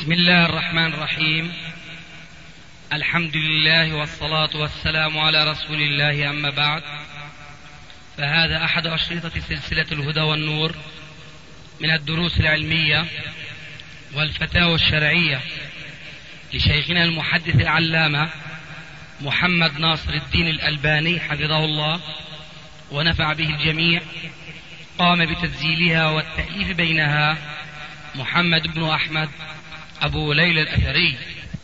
بسم الله الرحمن الرحيم. الحمد لله والصلاة والسلام على رسول الله، أما بعد، فهذا أحد أشرطة سلسلة الهدى والنور من الدروس العلمية والفتاوى الشرعية لشيخنا المحدث العلامة محمد ناصر الدين الألباني حفظه الله ونفع به الجميع. قام بتسجيلها والتأليف بينها محمد بن أحمد أبو ليلى الأثري.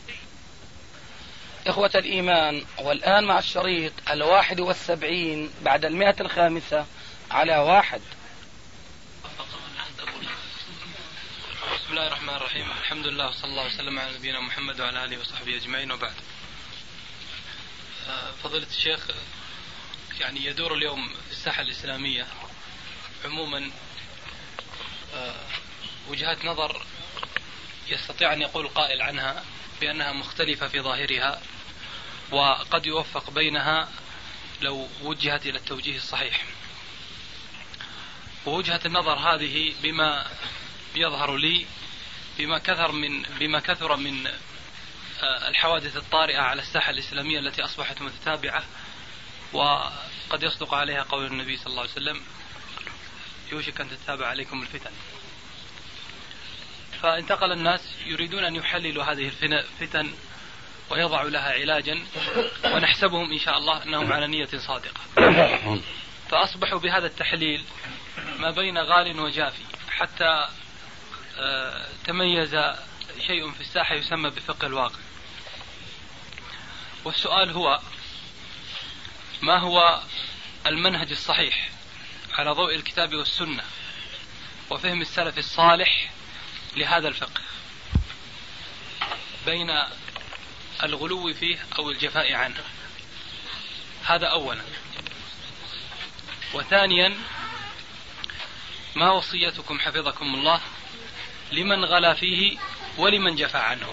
إخوة الإيمان، والآن مع الشريط 71 بعد 105 على 1. بسم الله الرحمن الرحيم. الحمد لله وصلى الله وسلم على نبينا محمد وعلى آله وصحبه أجمعين، وبعد. فضيلة الشيخ، يعني يدور اليوم في الساحة الإسلامية عموما وجهات نظر يستطيع أن يقول قائل عنها بأنها مختلفة في ظاهرها، وقد يوفق بينها لو وجهت إلى التوجيه الصحيح. ووجهة النظر هذه بما يظهر لي بما كثر من الحوادث الطارئة على الساحة الإسلامية التي أصبحت متتابعة، وقد يصدق عليها قول النبي صلى الله عليه وسلم: يوشك أن تتابع عليكم الفتن. فانتقل الناس يريدون أن يحللوا هذه الفتن ويضعوا لها علاجا، ونحسبهم إن شاء الله أنهم على نية صادقة. فأصبحوا بهذا التحليل ما بين غال وجافي، حتى تميز شيء في الساحة يسمى بفقه الواقع. والسؤال هو: ما هو المنهج الصحيح على ضوء الكتاب والسنة وفهم السلف الصالح لهذا الفقه، بين الغلو فيه أو الجفاء عنه؟ هذا أولا. وثانيا، ما وصيتكم حفظكم الله لمن غلا فيه ولمن جفى عنه؟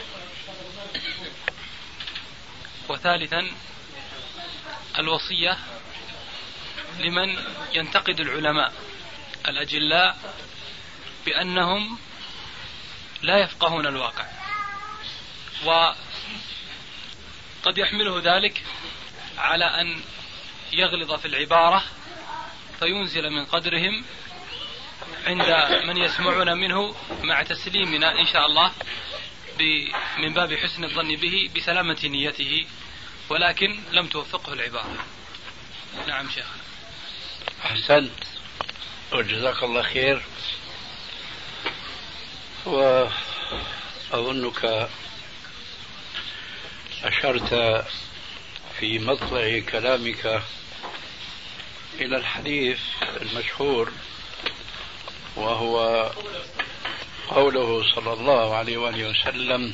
وثالثا، الوصية لمن ينتقد العلماء الأجلاء بأنهم لا يفقهون الواقع، وقد يحمله ذلك على أن يغلظ في العبارة فينزل من قدرهم عند من يسمعون منه، مع تسليمنا إن شاء الله من باب حسن الظن به بسلامة نيته، ولكن لم توفقه العبارة. نعم شيخ. أحسنت وجزاك الله خير. وأظنك أشرت في مطلع كلامك إلى الحديث المشهور، وهو قوله صلى الله عليه وآله وسلم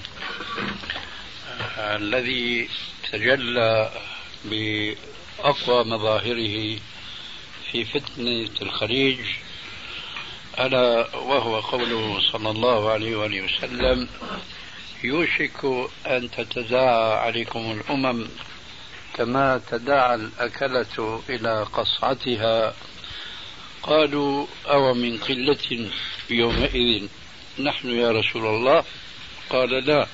الذي تجلى بأقوى مظاهره في فتنة الخليج، ألا وهو قوله صلى الله عليه وآله وسلم: يوشك أن تتداعى عليكم الأمم كما تداعى الأكلة إلى قصعتها. قالوا: أو من قلة يومئذ نحن يا رسول الله؟ قال: لا،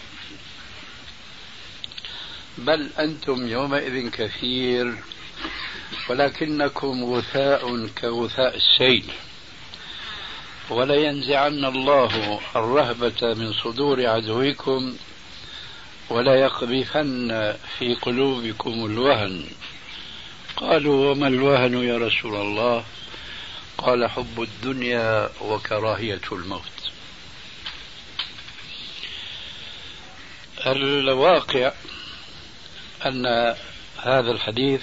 بل أنتم يومئذ كثير، ولكنكم غثاء كغثاء السيل، ولينزعن الله الرهبة من صدور عدوكم، ولا يقذفن في قلوبكم الوهن. قالوا: وما الوهن يا رسول الله؟ قال: حب الدنيا وكراهية الموت. الواقع أن هذا الحديث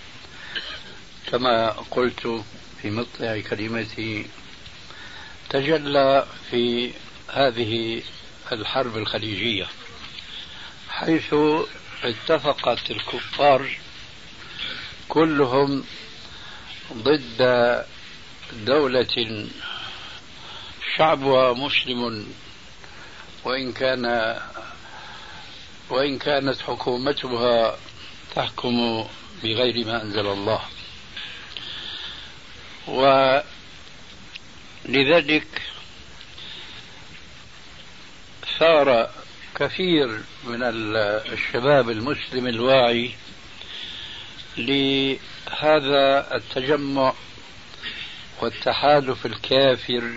كما قلت في مطلع كلمتي تجلى في هذه الحرب الخليجية، حيث اتفقت الكفار كلهم ضد دولة شعبها مسلم، وإن كانت حكومتها تحكم بغير ما أنزل الله. ولذلك ثار كثير من الشباب المسلم الواعي لهذا التجمع والتحالف الكافر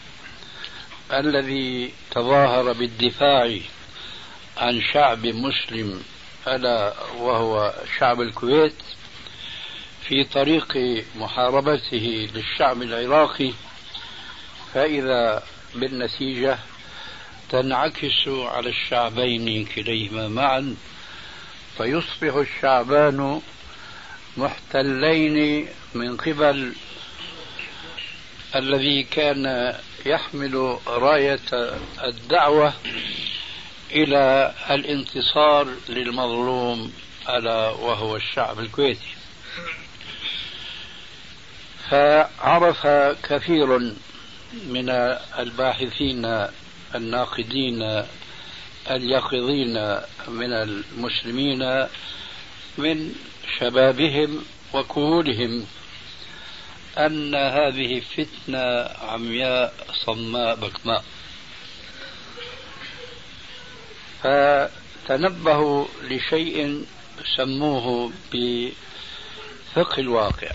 الذي تظاهر بالدفاع عن شعب مسلم ألا وهو شعب الكويت في طريق محاربته للشعب العراقي، فإذا بالنتيجة تنعكس على الشعبين كليهما معا، فيصبح الشعبان محتلين من قبل الذي كان يحمل راية الدعوة إلى الانتصار للمظلوم ألا وهو الشعب الكويتي. فعرف كثير من الباحثين الناقدين اليقظين من المسلمين من شبابهم وكهولهم أن هذه فتنة عمياء صماء بكماء، فتنبهوا لشيء سموه بفقه الواقع.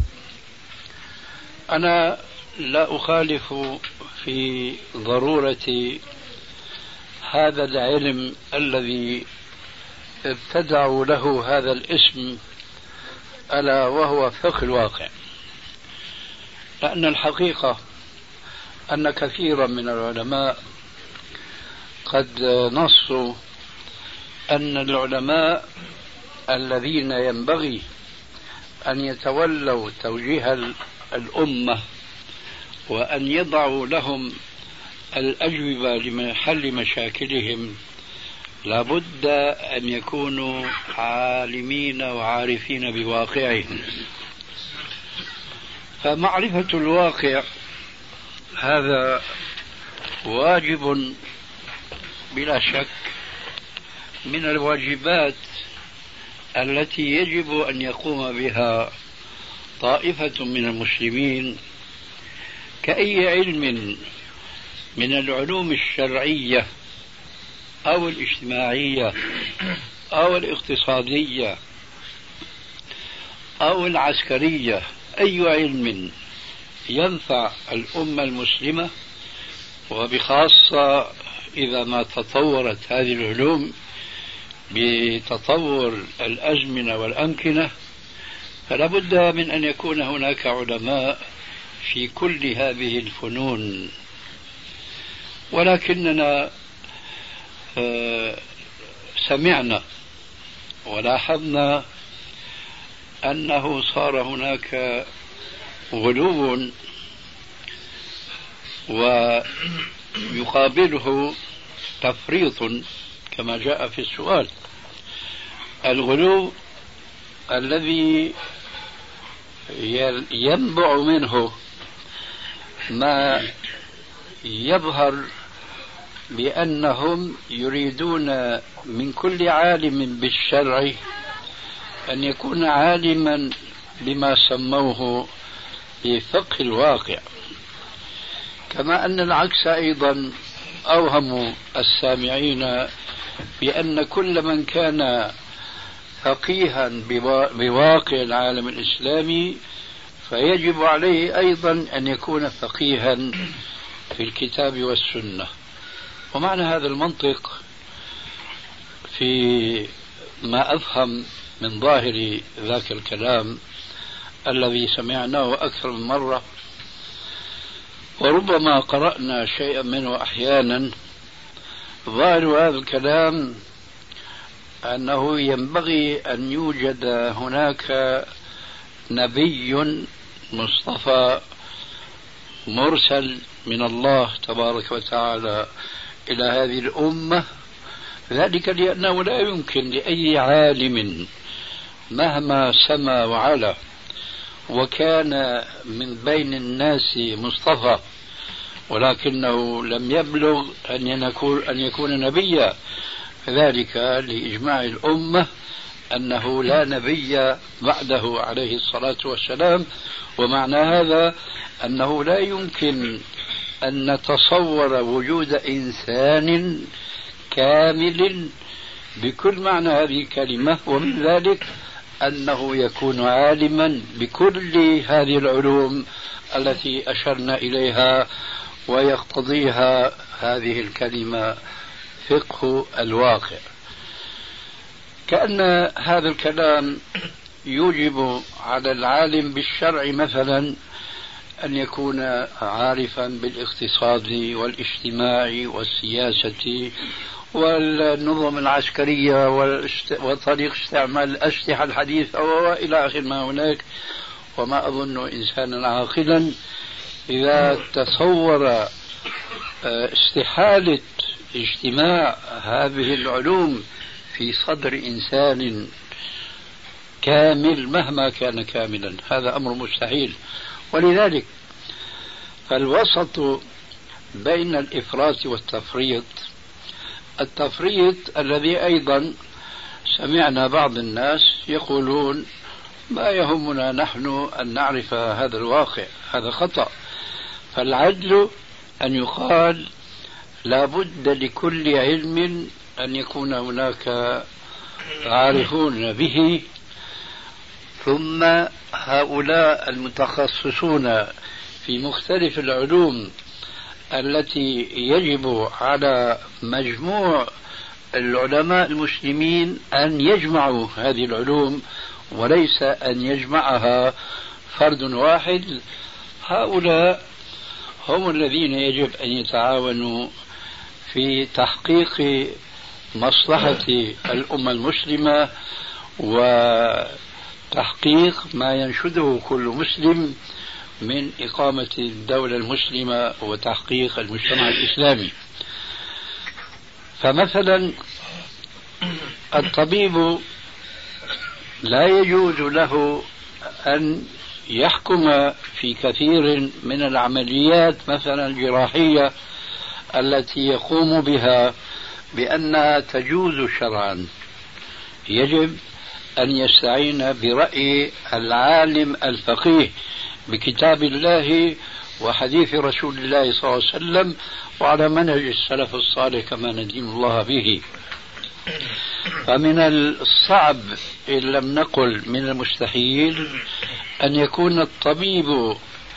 أنا لا أخالف في ضرورة هذا العلم الذي ابتدعوا له هذا الاسم ألا وهو فقه الواقع، لأن الحقيقة أن كثيرا من العلماء قد نصوا أن العلماء الذين ينبغي أن يتولوا توجيه الأمة وأن يضعوا لهم الأجوبة لحل مشاكلهم لابد أن يكونوا عالمين وعارفين بواقعهم. فمعرفة الواقع هذا واجب بلا شك من الواجبات التي يجب أن يقوم بها طائفة من المسلمين كأي علم من العلوم الشرعية أو الاجتماعية أو الاقتصادية أو العسكرية. أي علم ينفع الأمة المسلمة، وبخاصة إذا ما تطورت هذه العلوم بتطور الأزمنة والأمكنة، فلا بد من أن يكون هناك علماء في كل هذه الفنون. ولكننا سمعنا ولاحظنا أنه صار هناك غلو ويقابله تفريط كما جاء في السؤال. الغلو الذي ينبع منه ما يظهر بأنهم يريدون من كل عالم بالشرع أن يكون عالما بما سموه بفقه الواقع، كما أن العكس أيضا أوهم السامعين بأن كل من كان فقيها بواقع العالم الإسلامي فيجب عليه أيضا أن يكون فقيها في الكتاب والسنة. ومعنى هذا المنطق في ما أفهم من ظاهر ذاك الكلام الذي سمعناه أكثر من مرة وربما قرأنا شيئا منه أحيانا، ظاهر هذا الكلام أنه ينبغي أن يوجد هناك نبي مصطفى مرسل من الله تبارك وتعالى إلى هذه الأمة، ذلك لأنه لا يمكن لأي عالم مهما سما وعلا وكان من بين الناس مصطفى ولكنه لم يبلغ أن يكون نبيا، ذلك لإجماع الأمة أنه لا نبي بعده عليه الصلاة والسلام. ومعنى هذا أنه لا يمكن أن نتصور وجود إنسان كامل بكل معنى هذه الكلمة، ومن ذلك أنه يكون عالما بكل هذه العلوم التي أشرنا إليها ويقتضيها هذه الكلمة فقه الواقع. كأن هذا الكلام يوجب على العالم بالشرع مثلا أن يكون عارفا بالاقتصاد والاجتماع والسياسة والنظم العسكرية وطريق استعمال الأسلحة الحديثة وإلى آخر ما هناك. وما أظن إنسانا عاقلا إذا تصور استحالة اجتماع هذه العلوم في صدر إنسان كامل مهما كان كاملا، هذا أمر مستحيل. ولذلك فالوسط بين الإفراط والتفريط، التفريط الذي أيضا سمعنا بعض الناس يقولون ما يهمنا نحن أن نعرف هذا الواقع، هذا خطأ. فالعدل أن يقال لا بد لكل علم أن يكون هناك عارفون به، ثم هؤلاء المتخصصون في مختلف العلوم التي يجب على مجموع العلماء المسلمين أن يجمعوا هذه العلوم وليس أن يجمعها فرد واحد. هؤلاء هم الذين يجب أن يتعاونوا في تحقيق مصلحة الأمة المسلمة وتحقيق ما ينشده كل مسلم من إقامة الدولة المسلمة وتحقيق المجتمع الإسلامي. فمثلا الطبيب لا يجوز له أن يحكم في كثير من العمليات مثلا الجراحية التي يقوم بها بأنها تجوز شرعا. يجب أن يستعين برأي العالم الفقيه بكتاب الله وحديث رسول الله صلى الله عليه وسلم وعلى منهج السلف الصالح كما ندين الله به. فمن الصعب إن لم نقل من المستحيل أن يكون الطبيب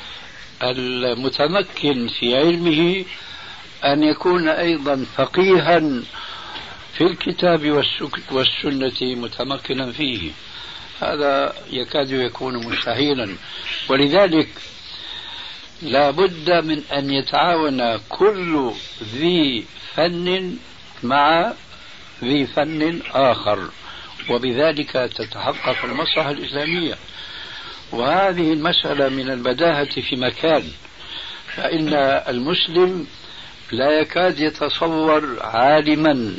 المتمكن في علمه أن يكون أيضا فقيها في الكتاب والسنة متمكنا فيه، هذا يكاد يكون مستحيلا. ولذلك لا بد من أن يتعاون كل ذي فن مع ذي فن آخر، وبذلك تتحقق المصلحة الإسلامية. وهذه المسألة من البداهة في مكان، فإن المسلم لا يكاد يتصور عالما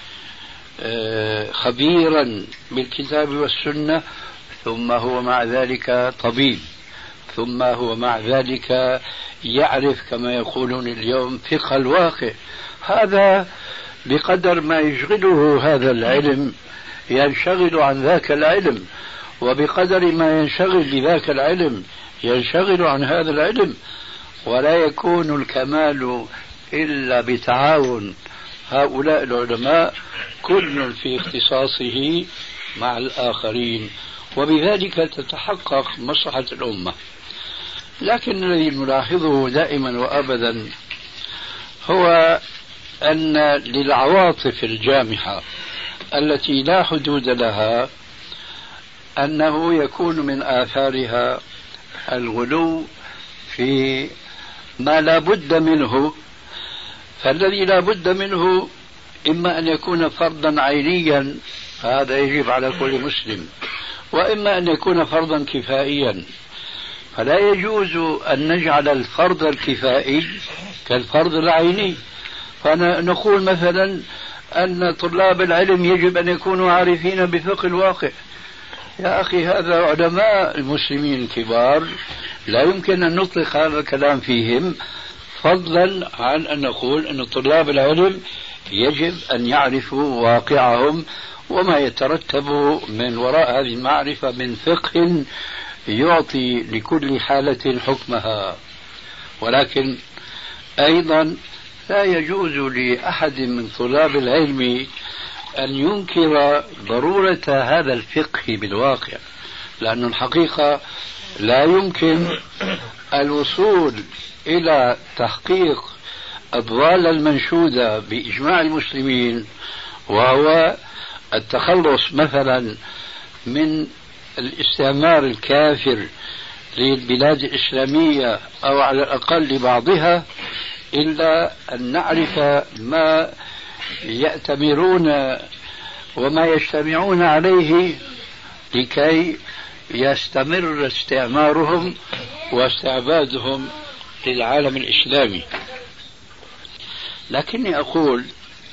خبيرا بالكتاب والسنة ثم هو مع ذلك طبيب، ثم هو مع ذلك يعرف كما يقولون اليوم فقه الواقع. هذا بقدر ما يشغله هذا العلم ينشغل عن ذاك العلم، وبقدر ما ينشغل بذاك العلم ينشغل عن هذا العلم. ولا يكون الكمال إلا بتعاون هؤلاء العلماء كل في اختصاصه مع الآخرين، وبذلك تتحقق مصلحة الأمة. لكن الذي نلاحظه دائما وأبدا هو أن للعواطف الجامحة التي لا حدود لها أنه يكون من آثارها الغلو في ما لا بد منه. فالذي لا بد منه إما أن يكون فرضا عينيا، هذا يجب على كل مسلم، وإما أن يكون فرضا كفائيا. فلا يجوز أن نجعل الفرض الكفائي كالفرض العيني، فنقول مثلا أن طلاب العلم يجب أن يكونوا عارفين بفقه الواقع. يا أخي هذا علماء المسلمين الكبار لا يمكن أن نطلق هذا الكلام فيهم، فضلا عن أن نقول أن طلاب العلم يجب أن يعرفوا واقعهم وما يترتب من وراء هذه المعرفة من فقه يعطي لكل حالة حكمها. ولكن أيضا لا يجوز لأحد من طلاب العلم أن ينكر ضرورة هذا الفقه بالواقع، لأن الحقيقة لا يمكن الوصول إلى تحقيق الضالة المنشودة بإجماع المسلمين، وهو التخلص مثلا من الاستعمار الكافر للبلاد الإسلامية أو على الأقل لبعضها، إلا أن نعرف ما يأتمرون وما يجتمعون عليه لكي يستمر استعمارهم واستعبادهم للعالم الإسلامي. لكني أقول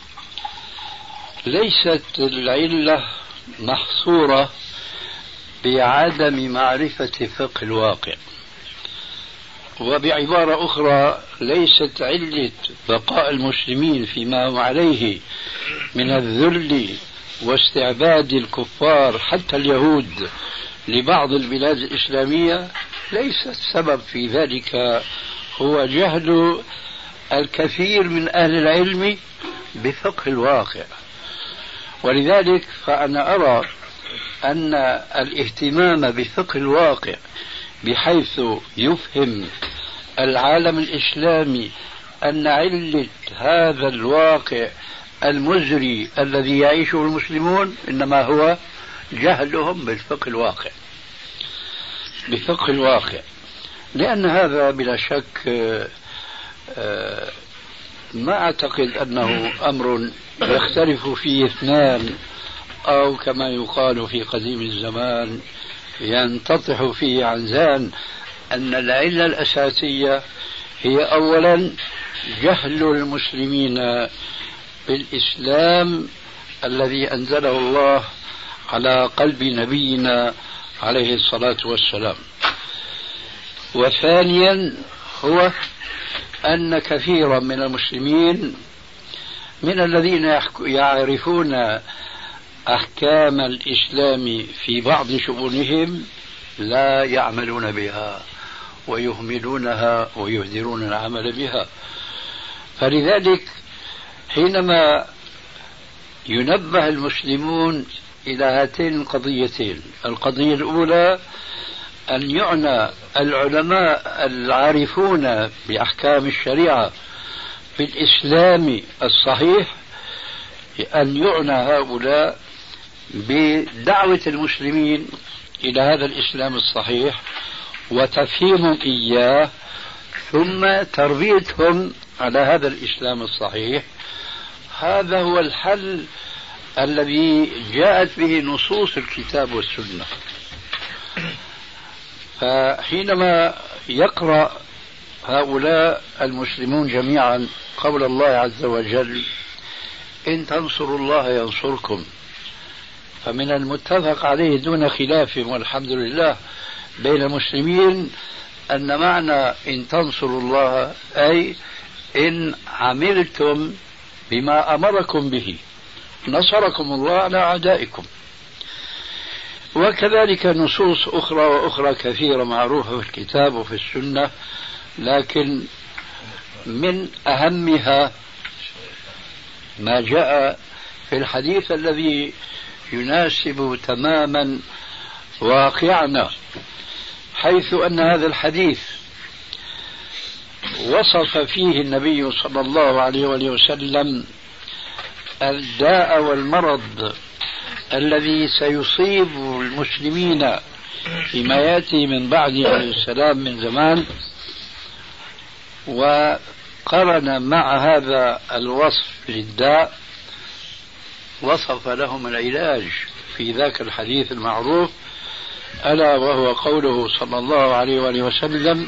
ليست العلة محصورة بعدم معرفة فقه الواقع، وبعبارة أخرى ليست علة بقاء المسلمين فيما هم عليه من الذل واستعباد الكفار حتى اليهود لبعض البلاد الإسلامية، ليس السبب في ذلك هو جهل الكثير من أهل العلم بفقه الواقع. ولذلك فأنا أرى أن الاهتمام بفقه الواقع بحيث يفهم العالم الإسلامي أن علة هذا الواقع المزري الذي يعيشه المسلمون إنما هو جهلهم بفقه الواقع، لأن هذا بلا شك ما أعتقد أنه أمر يختلف فيه اثنان، أو كما يقال في قديم الزمان ينتطح فيه عنزان، أن العلة الأساسية هي أولا جهل المسلمين بالإسلام الذي أنزله الله على قلب نبينا عليه الصلاة والسلام، وثانيا هو أن كثيرا من المسلمين من الذين يعرفون أحكام الإسلام في بعض شؤونهم لا يعملون بها ويهملونها ويهدرون العمل بها. فلذلك حينما ينبه المسلمون إلى هاتين القضيتين، القضية الأولى أن يعنى العلماء العارفون بأحكام الشريعة بالإسلام الصحيح، أن يعنى هؤلاء بدعوة المسلمين إلى هذا الإسلام الصحيح وتفهيمهم إياه، ثم تربيتهم على هذا الإسلام الصحيح. هذا هو الحل الذي جاءت به نصوص الكتاب والسنة. فحينما يقرأ هؤلاء المسلمون جميعا قول الله عز وجل إن تنصروا الله ينصركم، فمن المتفق عليه دون خلاف والحمد لله بين المسلمين أن معنى إن تنصروا الله أي إن عملتم بما أمركم به نصركم الله على أعدائكم. وكذلك نصوص أخرى وأخرى كثيرة معروفة في الكتاب وفي السنة، لكن من أهمها ما جاء في الحديث الذي يناسب تماما واقعنا، حيث أن هذا الحديث وصف فيه النبي صلى الله عليه وسلم الداء والمرض الذي سيصيب المسلمين فيما يأتي من بعد عليه السلام من زمان، وقرن مع هذا الوصف للداء وصف لهم العلاج في ذاك الحديث المعروف، ألا وهو قوله صلى الله عليه وسلم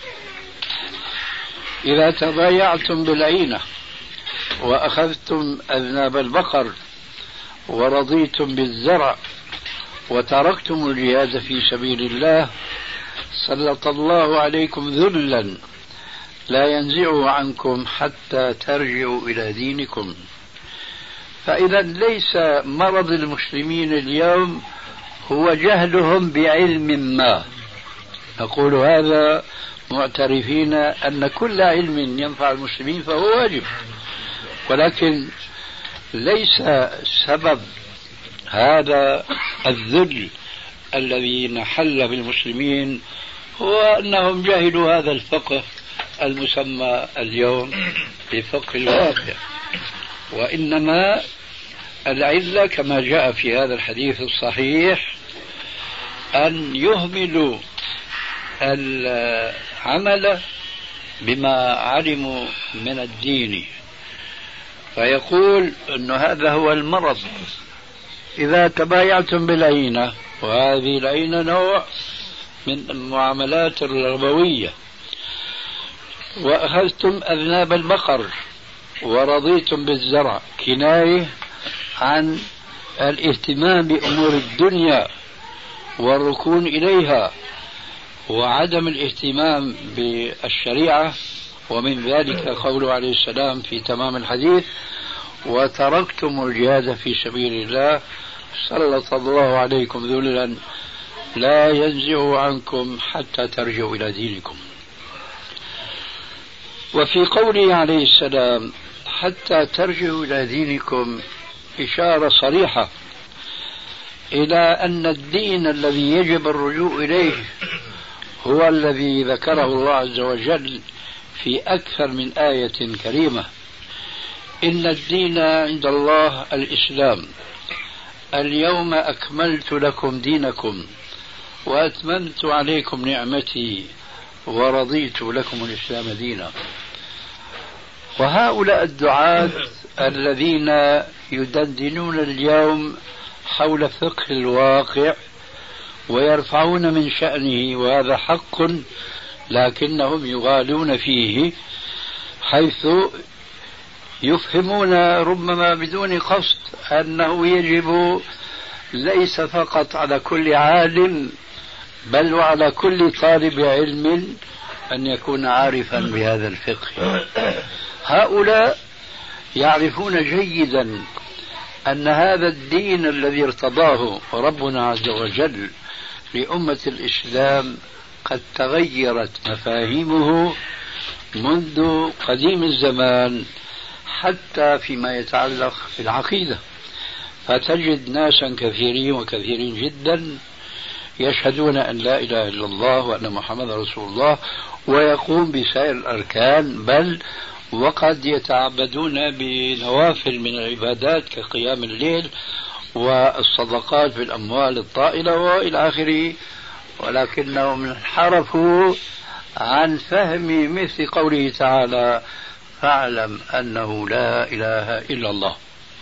إذا تبايعتم بالعينة وأخذتم أذناب البقر ورضيتم بالزرع وتركتم الجهاد في سبيل الله سلط الله عليكم ذلا لا ينزعه عنكم حتى ترجعوا إلى دينكم. فإذا ليس مرض المسلمين اليوم هو جهلهم بعلم ما، نقول هذا معترفين أن كل علم ينفع المسلمين فهو واجب، ولكن ليس سبب هذا الذل الذي نحل بالمسلمين هو أنهم جهلوا هذا الفقه المسمى اليوم بفقه الواقع، وإنما العلة كما جاء في هذا الحديث الصحيح أن يهملوا العمل بما علموا من الدين، فيقول أن هذا هو المرض. إذا تبايعتم بالعينة، وهذه العينة نوع من المعاملات الربوية، وأخذتم أذناب البقر ورضيتم بالزرع، كناية عن الاهتمام بأمور الدنيا والركون إليها وعدم الاهتمام بالشريعة. ومن ذلك قوله عليه السلام في تمام الحديث: وتركتم الجهاد في سبيل الله سلط الله عليكم ذلا لا ينزع عنكم حتى ترجعوا إلى دينكم. وفي قوله عليه السلام حتى ترجعوا إلى دينكم إشارة صريحة إلى أن الدين الذي يجب الرجوع إليه هو الذي ذكره الله عز وجل في أكثر من آية كريمة: إن الدين عند الله الإسلام، اليوم أكملت لكم دينكم وأتممت عليكم نعمتي ورضيت لكم الإسلام دينا. وهؤلاء الدعاة الذين يدندنون اليوم حول فقه الواقع ويرفعون من شأنه، وهذا حق، لكنهم يغالون فيه، حيث يفهمون ربما بدون قصد أنه يجب ليس فقط على كل عالم بل وعلى كل طالب علم أن يكون عارفا بهذا الفقه. هؤلاء يعرفون جيدا أن هذا الدين الذي ارتضاه ربنا عز وجل لأمة الإسلام قد تغيرت مفاهيمه منذ قديم الزمان، حتى فيما يتعلق في العقيدة. فتجد ناسا كثيرين وكثيرين جدا يشهدون أن لا إله إلا الله وأن محمد رسول الله، ويقوم بسائر الأركان، بل وقد يتعبدون بنوافل من العبادات كقيام الليل والصدقات في الأموال الطائلة وإلى آخره، ولكنهم انحرفوا عن فهم مثل قوله تعالى: فاعلم أنه لا إله إلا الله.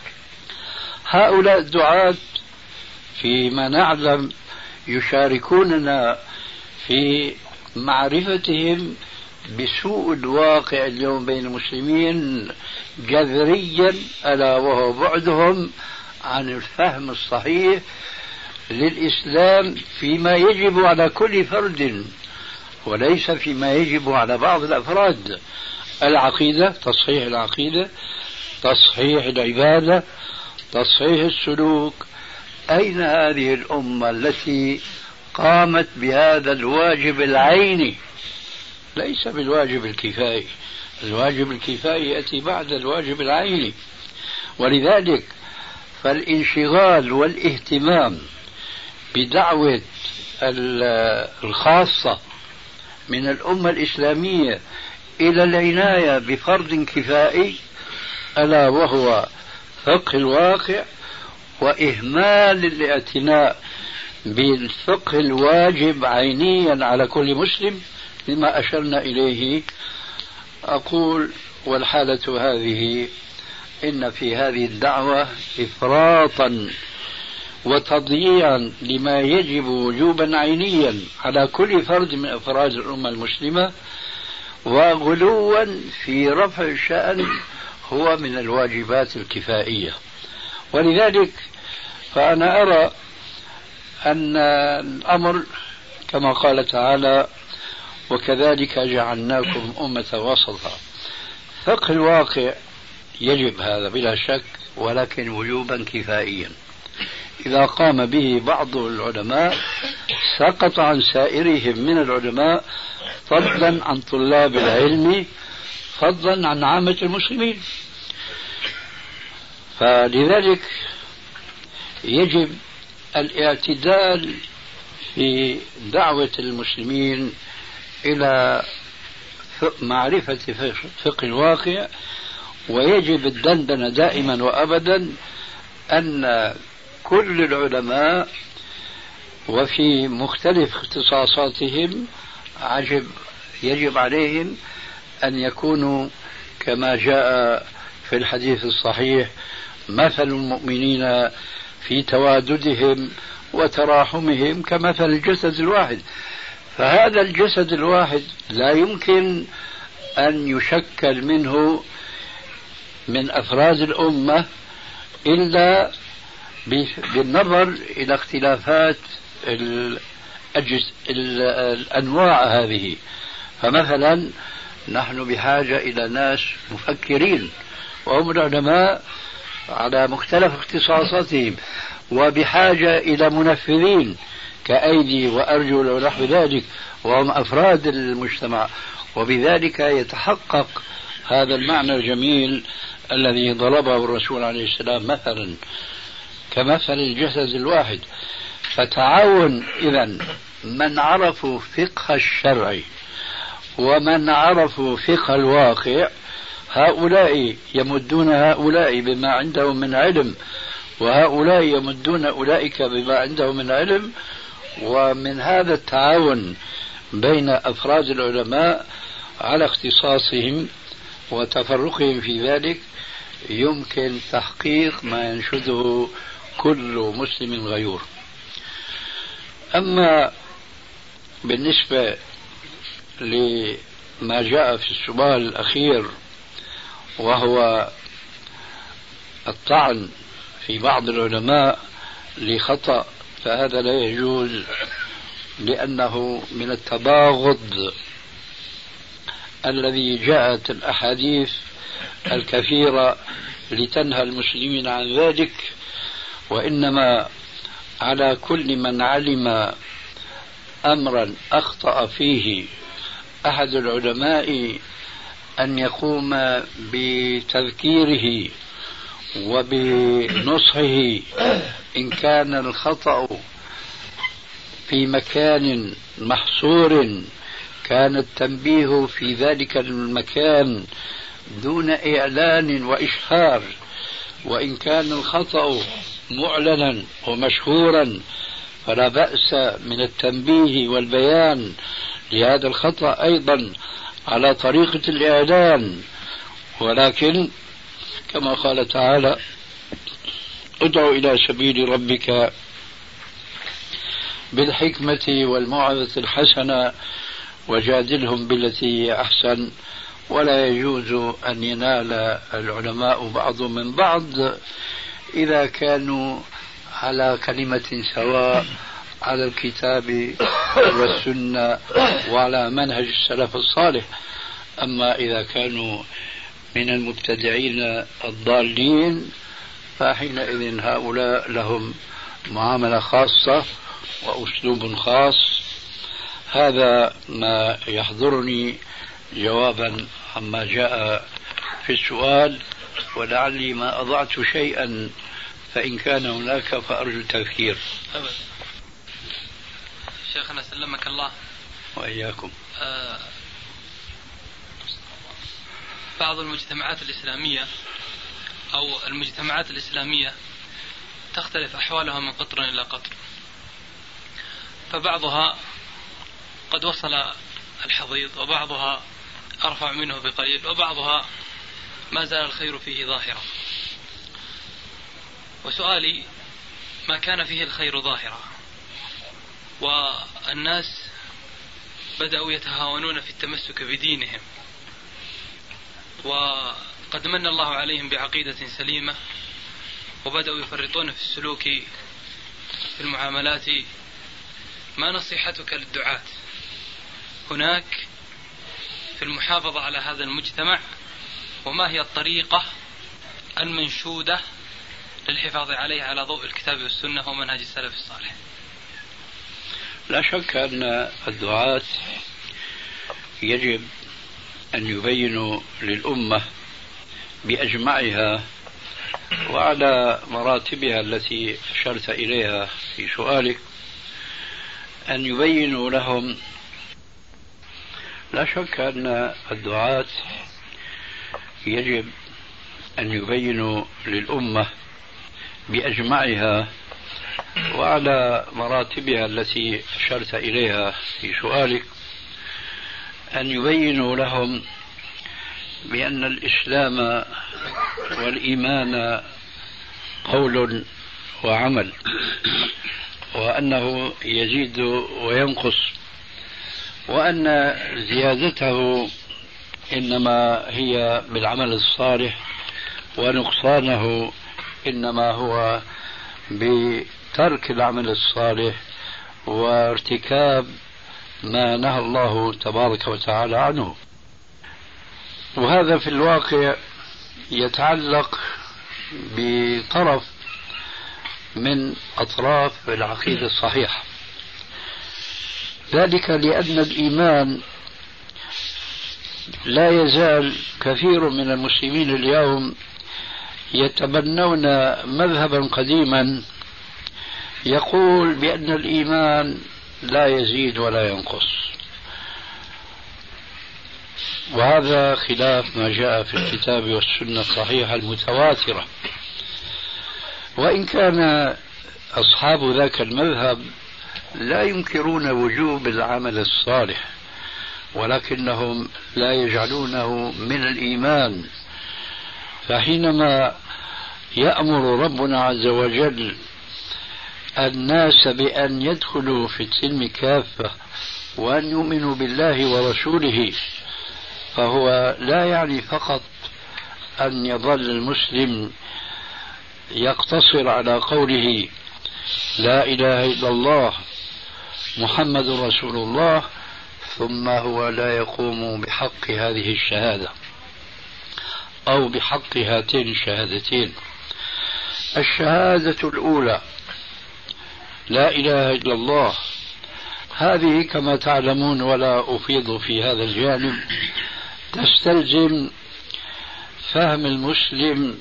هؤلاء الدعاة فيما نعلم يشاركوننا في معرفتهم بسوء الواقع اليوم بين المسلمين جذريا، ألا وهو بعدهم عن الفهم الصحيح للإسلام فيما يجب على كل فرد وليس فيما يجب على بعض الأفراد. العقيدة، تصحيح العقيدة، تصحيح العبادة، تصحيح السلوك. أين هذه الأمة التي قامت بهذا الواجب العيني؟ ليس بالواجب الكفائي، الواجب الكفائي يأتي بعد الواجب العيني. ولذلك فالانشغال والاهتمام بدعوة الخاصة من الأمة الإسلامية إلى العناية بفرض كفائي ألا وهو فقه الواقع، وإهمال الاعتناء بالفقه الواجب عينيا على كل مسلم بما أشرنا إليه. أقول والحالة هذه إن في هذه الدعوة إفراطا وتضييعا لما يجب وجوبا عينيا على كل فرد من أفراد الأمة المسلمة، وغلوا في رفع الشأن هو من الواجبات الكفائية. ولذلك فأنا أرى أن الأمر كما قال تعالى: وكذلك جعلناكم أمة وسطا. فقه الواقع يجب هذا بلا شك، ولكن وجوبا كفائيا. إذا قام به بعض العلماء سقط عن سائرهم من العلماء فضلا عن طلاب العلم، فضلا عن عامة المسلمين. فلذلك يجب الاعتدال في دعوة المسلمين إلى معرفة فقه الواقع، ويجب الدندنة دائما وأبدا أن كل العلماء وفي مختلف اختصاصاتهم يجب عليهم أن يكونوا كما جاء في الحديث الصحيح: مثل المؤمنين في تواددهم وتراحمهم كمثل الجسد الواحد. فهذا الجسد الواحد لا يمكن أن يشكل منه من أفراد الأمة إلا بالنظر إلى اختلافات الأنواع هذه. فمثلا نحن بحاجة إلى ناس مفكرين وهم العلماء على مختلف اختصاصاتهم، وبحاجة إلى منفذين كأيدي وأرجل ونحو ذلك وهم أفراد المجتمع، وبذلك يتحقق هذا المعنى الجميل الذي ضربه الرسول عليه السلام مثلا كمثل الجسد الواحد. فتعاون إذن من عرفوا فقه الشرع ومن عرفوا فقه الواقع، هؤلاء يمدون هؤلاء بما عندهم من علم، وهؤلاء يمدون أولئك بما عندهم من علم. ومن هذا التعاون بين أفراد العلماء على اختصاصهم وتفرقهم في ذلك يمكن تحقيق ما ينشده كل مسلم غيور. أما بالنسبة لما جاء في السؤال الأخير وهو الطعن في بعض العلماء لخطأ، فهذا لا يجوز، لأنه من التباغض الذي جاءت الأحاديث الكثيرة لتنهى المسلمين عن ذلك. وإنما على كل من علم أمرا أخطأ فيه أحد العلماء أن يقوم بتذكيره وبنصحه إن كان الخطأ في مكان محصور، كان التنبيه في ذلك المكان دون إعلان وإشهار، وإن كان الخطأ معلنا ومشهورا فلا بأس من التنبيه والبيان لهذا الخطأ أيضا على طريقة الإعلان. ولكن كما قال تعالى: ادع إلى سبيل ربك بالحكمة والموعظة الحسنة وجادلهم بالتي هي أحسن. ولا يجوز أن ينال العلماء بعضهم من بعض إذا كانوا على كلمة سواء على الكتاب والسنة وعلى منهج السلف الصالح. أما إذا كانوا من المبتدعين الضالين فحينئذ هؤلاء لهم معاملة خاصة وأسلوب خاص. هذا ما يحضرني جوابا عما جاء في السؤال، ولعلي ما أضعت شيئا فإن كان هناك فأرجو التذكير. شيخنا سلمك الله وإياكم. بعض المجتمعات الإسلامية أو المجتمعات الإسلامية تختلف أحوالها من قطر إلى قطر، فبعضها قد وصل الحضيض وبعضها أرفع منه بقليل وبعضها ما زال الخير فيه ظاهرا. وسؤالي: ما كان فيه الخير ظاهرا والناس بدأوا يتهاونون في التمسك بدينهم وقد من الله عليهم بعقيدة سليمة وبدأوا يفرطون في السلوك في المعاملات، ما نصيحتك للدعاة هناك في المحافظة على هذا المجتمع، وما هي الطريقة المنشودة للحفاظ عليه على ضوء الكتاب والسنة ومنهج السلف الصالح؟ لا شك أن الدعاة يجب أن يبينوا للأمة بأجمعها وعلى مراتبها التي أشرت إليها في سؤالك، أن يبينوا لهم. لا شك أن الدعاة يجب أن يبينوا للأمة بأجمعها وعلى مراتبها التي أشرت إليها في سؤالك، أن يبينوا لهم بأن الإسلام والإيمان قول وعمل، وأنه يزيد وينقص، وأن زيادته إنما هي بالعمل الصالح، ونقصانه إنما هو بترك العمل الصالح وارتكاب ما نهى الله تبارك وتعالى عنه. وهذا في الواقع يتعلق بطرف من أطراف العقيدة الصحيحة، ذلك لأن الإيمان لا يزال كثير من المسلمين اليوم يتبنون مذهبا قديما يقول بأن الإيمان لا يزيد ولا ينقص، وهذا خلاف ما جاء في الكتاب والسنة الصحيحة المتواترة. وإن كان أصحاب ذاك المذهب لا ينكرون وجوب العمل الصالح، ولكنهم لا يجعلونه من الإيمان. فحينما يأمر ربنا عز وجل الناس بأن يدخلوا في السلم كافة وأن يؤمنوا بالله ورسوله، فهو لا يعني فقط أن يظل المسلم يقتصر على قوله لا إله إلا الله محمد رسول الله، ثم هو لا يقوم بحق هذه الشهادة أو بحق هاتين الشهادتين. الشهادة الأولى لا إله إلا الله، هذه كما تعلمون ولا أفيض في هذا الجانب تستلزم فهم المسلم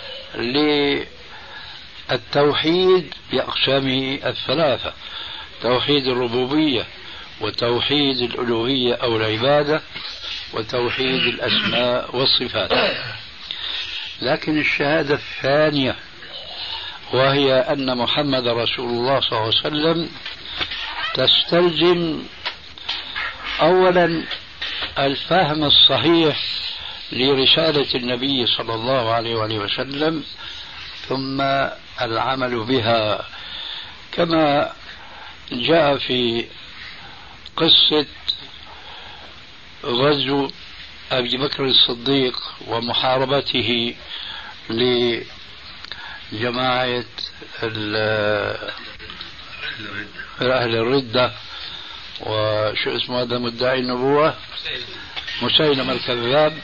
للتوحيد بأقسامه الثلاثة: توحيد الربوبية، وتوحيد الألوهية أو العبادة، وتوحيد الأسماء والصفات. لكن الشهادة الثانية وهي أن محمد رسول الله صلى الله عليه وسلم تستلزم أولا الفهم الصحيح لرسالة النبي صلى الله عليه وسلم، ثم العمل بها، كما جاء في قصة غزو أبي بكر الصديق ومحاربته لجماعة أهل الردة، وشو اسمه هذا مدعي النبوة، مسيلمة الكذاب.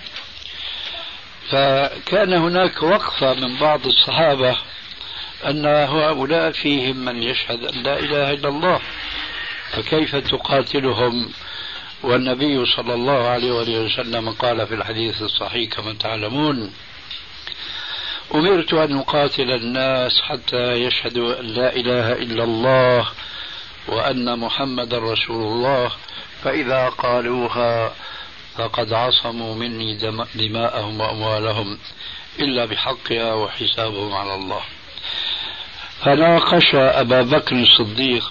فكان هناك وقفة من بعض الصحابة أن هؤلاء فيهم من يشهد أن لا إله إلا الله، فكيف تقاتلهم؟ والنبي صلى الله عليه وسلم قال في الحديث الصحيح كما تعلمون: أمرت أن أقاتل الناس حتى يشهدوا أن لا إله إلا الله وأن محمد رسول الله، فإذا قالوها فقد عصموا مني دماءهم وأموالهم إلا بحقها وحسابهم على الله. فناقش أبا بكر الصديق: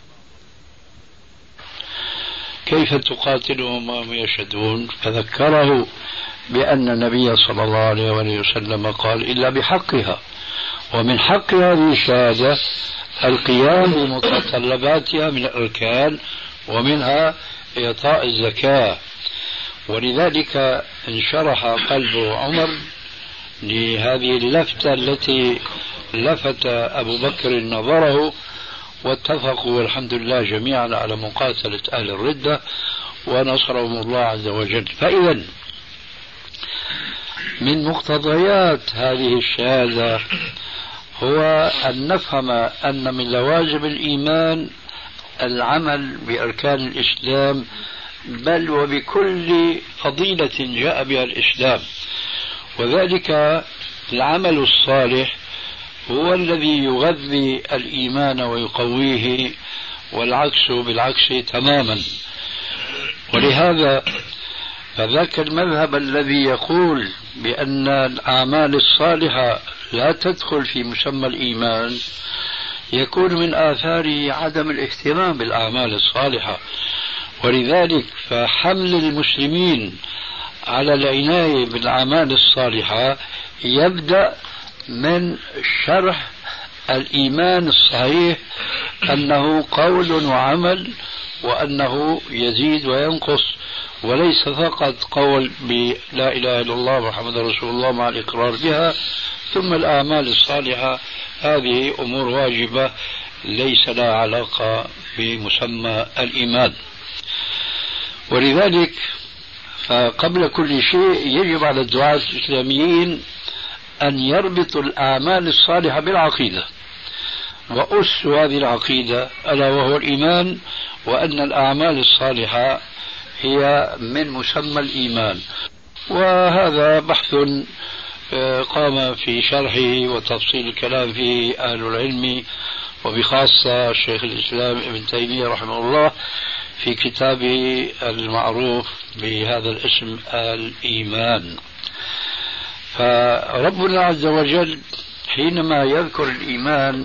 كيف تقاتلهم وهم يشهدون؟ فذكره بأن النبي صلى الله عليه وسلم قال: إلا بحقها، ومن حق هذه الشهادة القيام بمتطلباتها من الأركان، ومنها إعطاء الزكاة. ولذلك انشرح قلب عمر لهذه اللفتة التي لفت أبو بكر نظره، واتفقوا والحمد لله جميعا على مقاتلة أهل الردة ونصرهم الله عز وجل. فإذا من مقتضيات هذه الشهادة هو أن نفهم أن من لوازم الإيمان العمل بأركان الإسلام بل وبكل فضيلة جاء بها الإسلام. وذلك العمل الصالح هو الذي يغذي الإيمان ويقويه، والعكس بالعكس تماما. ولهذا فذاك المذهب الذي يقول بأن الأعمال الصالحة لا تدخل في مسمى الإيمان يكون من آثاره عدم الاهتمام بالأعمال الصالحة. ولذلك فحمل المسلمين على العناية بالأعمال الصالحة يبدأ من شرح الإيمان الصحيح أنه قول وعمل، وأنه يزيد وينقص، وليس فقط قول بلا إله إلا الله محمد رسول الله مع الإقرار بها. ثم الأعمال الصالحة هذه أمور واجبة ليس لها علاقة بمسمى الإيمان. ولذلك فقبل كل شيء يجب على الدعاة الإسلاميين أن يربطوا الأعمال الصالحة بالعقيدة، وأس هذه العقيدة ألا وهو الإيمان، وأن الأعمال الصالحة هي من مسمى الإيمان. وهذا بحث قام في شرحه وتفصيل الكلام فيه أهل العلم، وبخاصة الشيخ الإسلام ابن تيمية رحمه الله في كتابه المعروف بهذا الاسم الإيمان. فربنا عز وجل حينما يذكر الإيمان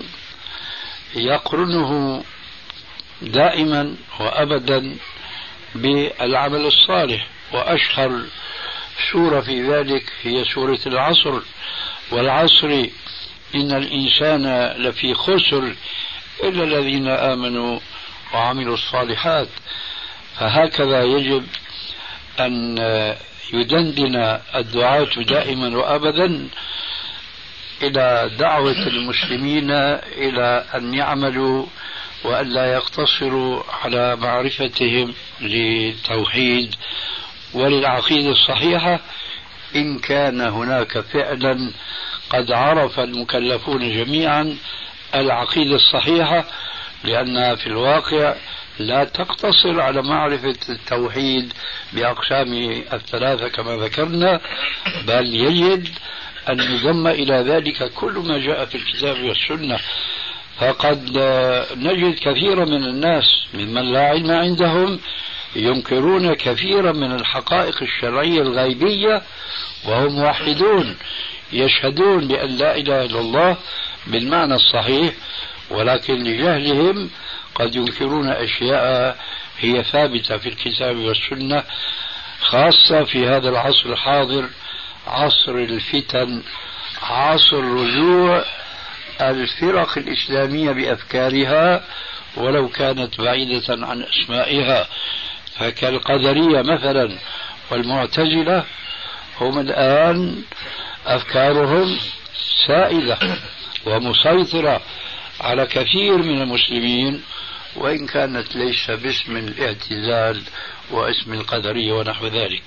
يقرنه دائما وأبدا بالعمل الصالح، وأشهر سورة في ذلك هي سورة العصر: والعصر إن الإنسان لفي خسر إلا الذين آمنوا وعملوا الصالحات. فهكذا يجب أن يدندن الدعاة دائما وأبدا إلى دعوة المسلمين إلى أن يعملوا وأن لا يقتصروا على معرفتهم للتوحيد وللعقيدة الصحيحة، إن كان هناك فعلا قد عرف المكلفون جميعا العقيدة الصحيحة، لأنها في الواقع لا تقتصر على معرفة التوحيد بأقسامه الثلاثة كما ذكرنا، بل يجب أن يضم إلى ذلك كل ما جاء في الكتاب والسنة. فقد نجد كثيرا من الناس ممن لا علم عندهم ينكرون كثيرا من الحقائق الشرعية الغيبية وهم موحدون يشهدون بأن لا إله إلا الله بالمعنى الصحيح، ولكن لجهلهم قد ينكرون أشياء هي ثابتة في الكتاب والسنة، خاصة في هذا العصر الحاضر، عصر الفتن، عصر رجوع الفرق الإسلامية بأفكارها ولو كانت بعيدة عن أسمائها. فكالقدرية مثلا والمعتزلة هم الآن أفكارهم سائدة ومسيطرة على كثير من المسلمين، وإن كانت ليس باسم الاعتزال واسم القدرية ونحو ذلك.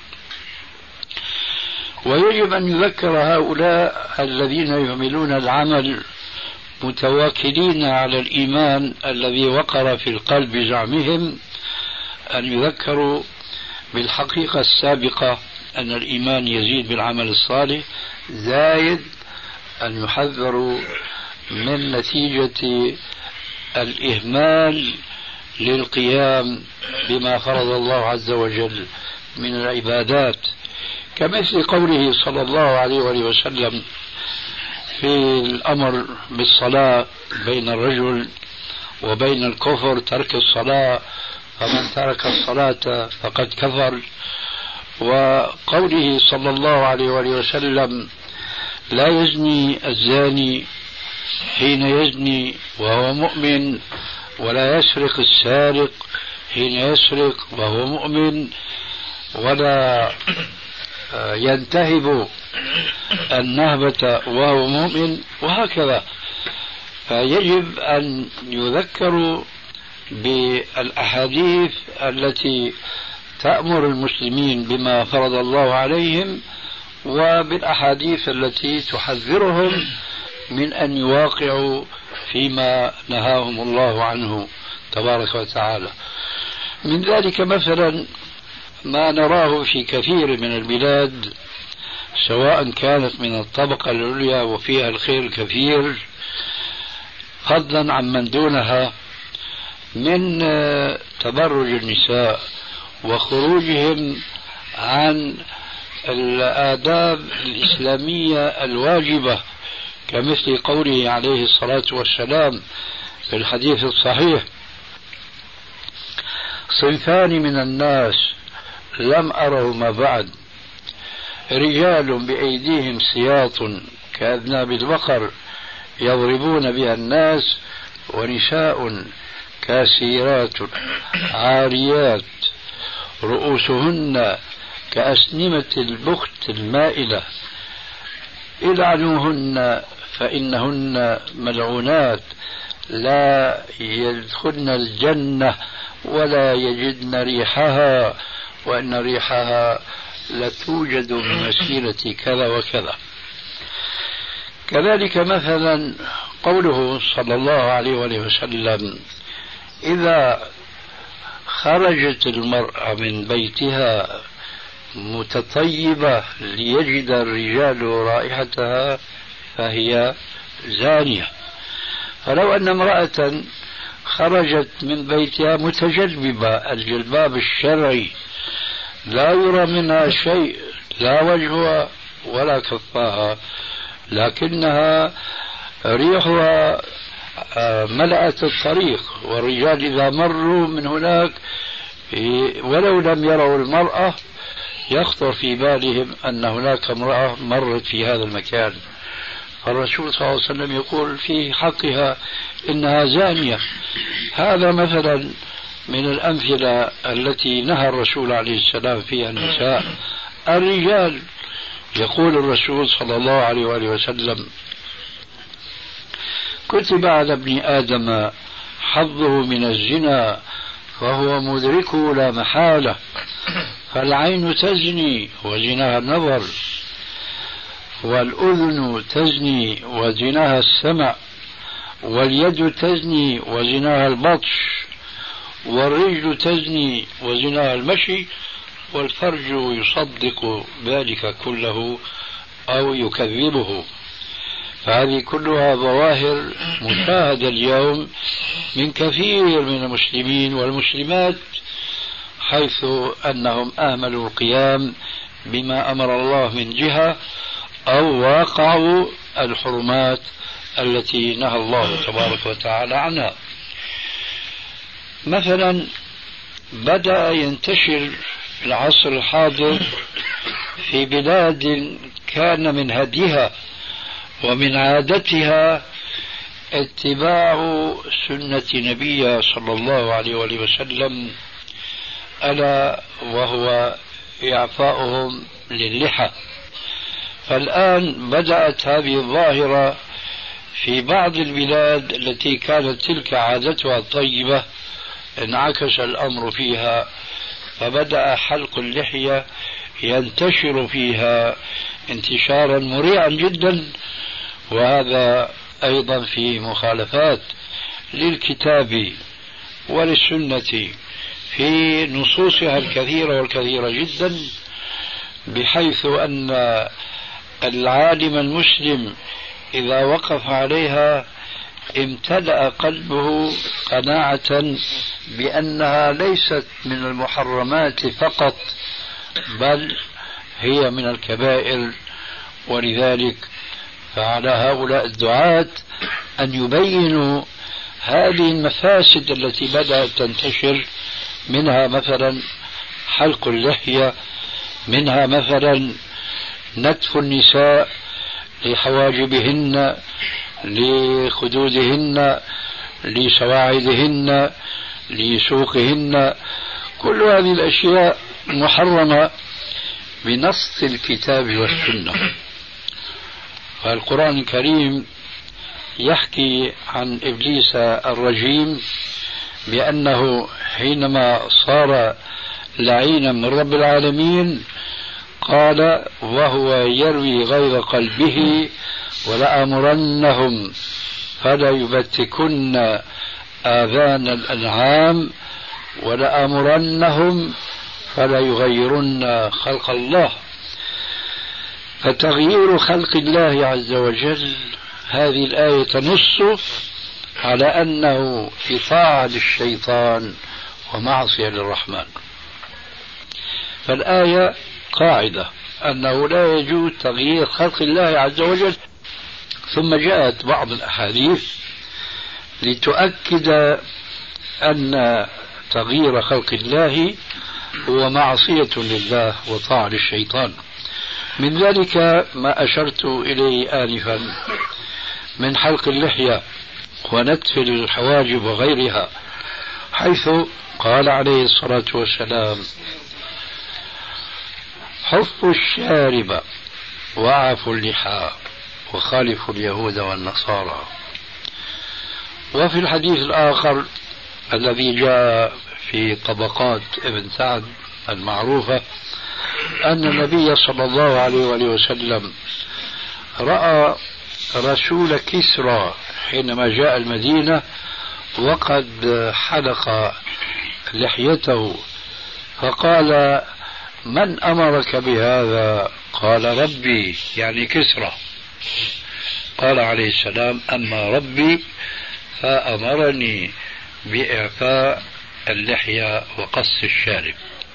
ويجب أن يذكر هؤلاء الذين يعملون العمل متواكلين على الإيمان الذي وقر في القلب بزعمهم أن يذكروا بالحقيقة السابقة أن الإيمان يزيد بالعمل الصالح، زايد أن يحذروا من نتيجة الإهمال للقيام بما فرض الله عز وجل من العبادات، كمثل قوله صلى الله عليه وسلم في الأمر بالصلاة بين الرجل وبين الكفر ترك الصلاة، فمن ترك الصلاة فقد كفر. وقوله صلى الله عليه وسلم لا يزني الزاني حين يزني وهو مؤمن، ولا يسرق السارق حين يسرق وهو مؤمن، ولا ينتهب النهبة وهو مؤمن، وهكذا. فيجب أن يذكروا بالأحاديث التي تأمر المسلمين بما فرض الله عليهم، وبالأحاديث التي تحذرهم من أن يواقعوا فيما نهاهم الله عنه تبارك وتعالى. من ذلك مثلا ما نراه في كثير من البلاد، سواء كانت من الطبقة العليا وفيها الخير الكثير فضلا عن من دونها، من تبرج النساء وخروجهم عن الآداب الإسلامية الواجبة، كمثل قوله عليه الصلاة والسلام في الحديث الصحيح: صنفان من الناس لم أرهما بعد، رجال بأيديهم سياط كأذناب البقر يضربون بها الناس، ونساء كاسيرات عاريات رؤوسهن كأسنمة البخت المائلة، العنوهن فإنهن ملعونات لا يدخلن الجنة ولا يجدن ريحها، وأن ريحها لتوجد من مسيرة كذا وكذا. كذلك مثلا قوله صلى الله عليه وسلم: إذا خرجت المرأة من بيتها متطيبة ليجد الرجال رائحتها فهي زانية. فلو أن امرأة خرجت من بيتها متجلببة الجلباب الشرعي لا يرى منها شيء، لا وجهها ولا كفاها، لكنها ريحها ملأت الطريق، والرجال إذا مروا من هناك ولو لم يروا المرأة يخطر في بالهم أن هناك امرأة مرت في هذا المكان، فالرسول صلى الله عليه وسلم يقول في حقها إنها زانية. هذا مثلا من الأمثلة التي نهى الرسول عليه السلام فيها النساء. الرجال يقول الرسول صلى الله عليه وسلم: كتب على ابن آدم حظه من الزنا فهو مدركه لا محالة، فالعين تزني وزناها النظر، والأذن تزني وزناها السمع، واليد تزني وزناها البطش، والرجل تزني وزناها المشي، والفرج يصدق ذلك كله أو يكذبه. فهذه كلها ظواهر مشاهدة اليوم من كثير من المسلمين والمسلمات، حيث أنهم أهملوا القيام بما أمر الله من جهة أو واقعوا الحرمات التي نهى الله تبارك وتعالى عنها. مثلا بدأ ينتشر في العصر الحاضر في بلاد كان من هديها ومن عادتها اتباع سنة نبيها صلى الله عليه وسلم، ألا وهو إعفاؤهم للحى. فالآن بدأت هذه الظاهرة في بعض البلاد التي كانت تلك عادتها الطيبة، انعكس الأمر فيها، فبدأ حلق اللحية ينتشر فيها انتشارا مريعا جدا، وهذا أيضا في مخالفات للكتاب وللسنة في نصوصها الكثيرة والكثيرة جدا، بحيث أن العالم المسلم إذا وقف عليها امتلأ قلبه قناعة بأنها ليست من المحرمات فقط، بل هي من الكبائر. ولذلك فعلى هؤلاء الدعاة أن يبينوا هذه المفاسد التي بدأت تنتشر، منها مثلا حلق اللحية، منها مثلا نتف النساء لحواجبهن، لخدودهن، لسواعدهن، لسوقهن. كل هذه الأشياء محرمة بنص الكتاب والسنة. فالقرآن الكريم يحكي عن إبليس الرجيم بأنه حينما صار لعينا من رب العالمين قال وهو يروي غيظ قلبه ولآمرنهم فلا يبتكن آذان الأنعام ولآمرنهم فلا يغيرن خلق الله. فتغيير خلق الله عز وجل هذه الآية تنص على أنه إطاعة للشيطان ومعصية للرحمن. فالآية قاعدة أنه لا يجوز تغيير خلق الله عز وجل. ثم جاءت بعض الأحاديث لتؤكد أن تغيير خلق الله هو معصية لله وطاعة للشيطان. من ذلك ما أشرت إليه آنفا من حلق اللحية ونتف الحواجب وغيرها، حيث قال عليه الصلاة والسلام: حفوا الشارب وعفوا اللحى وخالفوا اليهود والنصارى. وفي الحديث الآخر الذي جاء في طبقات ابن سعد المعروفة أن النبي صلى الله عليه وسلم رأى رسول كسرى حينما جاء المدينة وقد حلق لحيته، فقال: من أمرك بهذا؟ قال: ربي، يعني كسرى. قال عليه السلام: أما ربي فأمرني بإعفاء اللحية وقص الشارب.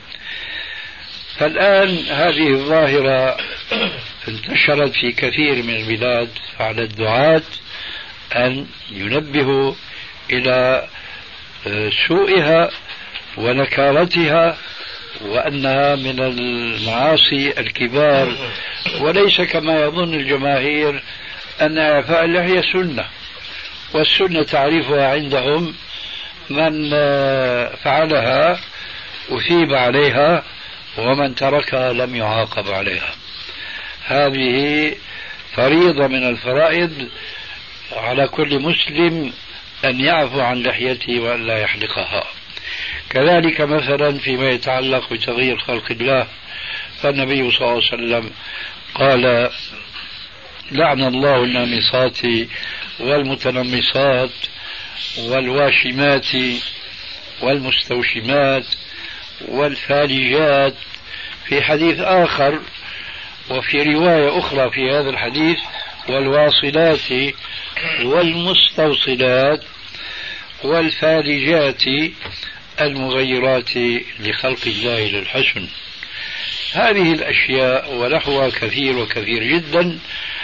فالآن هذه الظاهرة انتشرت في كثير من البلاد، فعلى الدعاة أن ينبهوا إلى سوءها ونكارتها، وأنها من المعاصي الكبار، وليس كما يظن الجماهير أن إعفاء اللحية سنة، والسنة تعريفها عندهم من فعلها أثيب عليها ومن تركها لم يعاقب عليها. هذه فريضة من الفرائض على كل مسلم أن يعفو عن لحيته وأن لا يحلقها. كذلك مثلا فيما يتعلق بتغيير خلق الله، فالنبي صلى الله عليه وسلم قال: لعن الله النامصات والمتنمصات والواشمات والمستوشمات والفالجات في حديث آخر، وفي رواية أخرى في هذا الحديث: والواصلات والمستوصلات والفالجات المغيرات لخلق الله للحسن. هذه الأشياء ونحوها كثير وكثير جدا،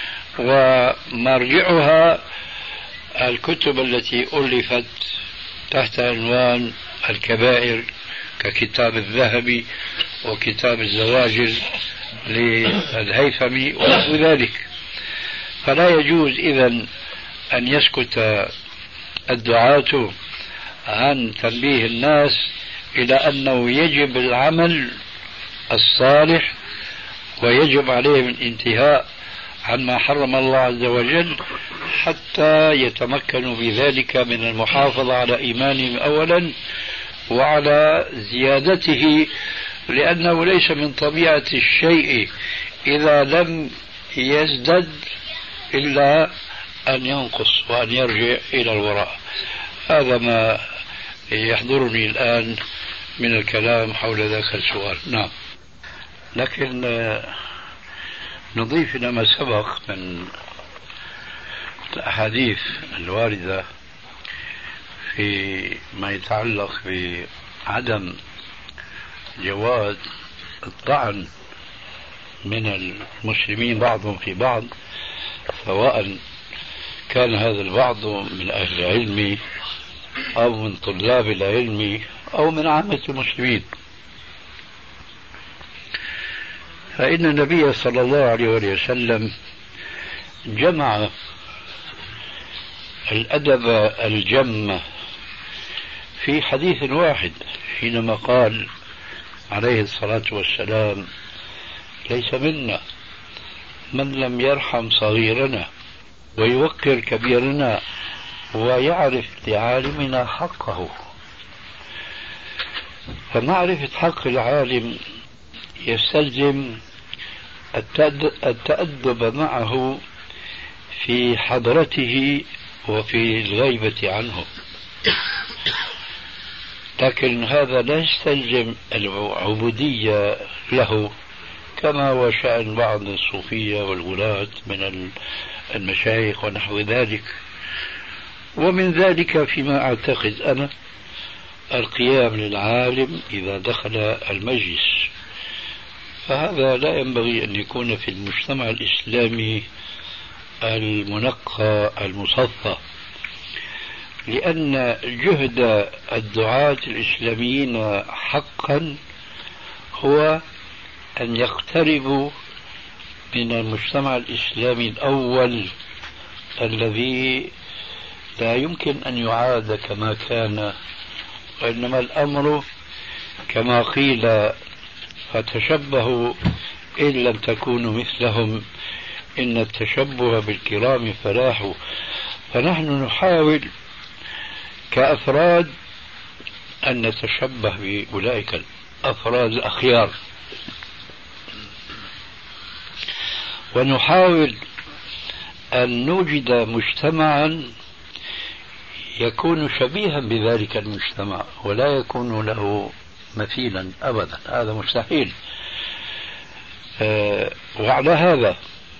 ومرجعها الكتب التي ألفت تحت عنوان الكبائر ككتاب الذهبي وكتاب الزواجر للهيثمي ونحو ذلك. فلا يجوز إذن أن يسكت الدعاة عن تنبيه الناس إلى أنه يجب العمل الصالح ويجب عليهم الانتهاء عن ما حرم الله عز وجل حتى يتمكنوا بذلك من المحافظة على إيمانهم أولا وعلى زيادته، لأنه ليس من طبيعة الشيء إذا لم يزدد إلا أن ينقص وأن يرجع إلى الوراء. هذا ما يحضرني الآن من الكلام حول ذاك السؤال. نعم، لكن نضيف إلى ما سبق من الأحاديث الواردة في ما يتعلق بعدم جواز الطعن من المسلمين بعضهم في بعض، سواء كان هذا البعض من أهل العلم أو من طلاب العلم أو من عامة المسلمين. فإن النبي صلى الله عليه وسلم جمع الأدب الجم في حديث واحد حينما قال عليه الصلاة والسلام: ليس منا من لم يرحم صغيرنا ويوقر كبيرنا ويعرف لعالمنا حقه. فمعرفة حق العالم يستلزم التأدب معه في حضرته وفي الغيبة عنه. لكن هذا لا يستلزم العبودية له، كما هو شأن بعض الصوفية والغلاة من المشايخ ونحو ذلك. ومن ذلك فيما أعتقد أنا القيام للعالم إذا دخل المجلس، فهذا لا ينبغي أن يكون في المجتمع الإسلامي المنقى المصفى، لأن جهد الدعاة الإسلاميين حقا هو أن يقتربوا من المجتمع الإسلامي الأول الذي لا يمكن أن يعاد كما كان، وإنما الأمر كما قيل فتشبهوا إن لم تكونوا مثلهم إن التشبه بالكرام فلاح. فنحن نحاول كأفراد أن نتشبه بأولئك الأفراد الأخيار، ونحاول أن نوجد مجتمعا يكون شبيها بذلك المجتمع ولا يكون له مثيلا أبدا، هذا مستحيل. وعلى هذا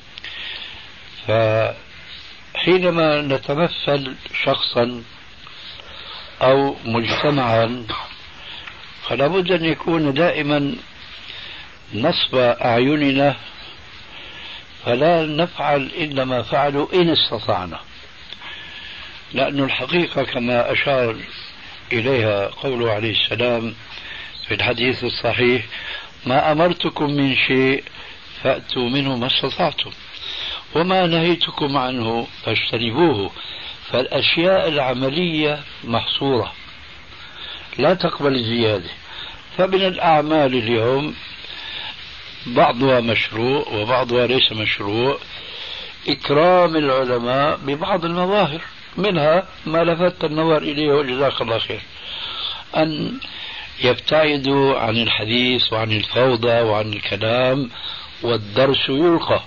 فحينما نتمثل شخصا أو مجتمعا فلا بد أن يكون دائما نصب أعيننا، فلا نفعل إلا ما فعلوا إن استطعنا، لأن الحقيقة كما أشار إليها قوله عليه السلام في الحديث الصحيح: ما أمرتكم من شيء فأتوا منه ما استطعتم وما نهيتكم عنه فاجتنبوه. فالأشياء العملية محصورة لا تقبل الزيادة. فمن الأعمال اليوم بعضها مشروع وبعضها ليس مشروع، إكرام العلماء ببعض المظاهر، منها ما لفت النظر إليه وجزاك الله خير، أن يبتعدوا عن الحديث وعن الفوضى وعن الكلام والدرس يلقى.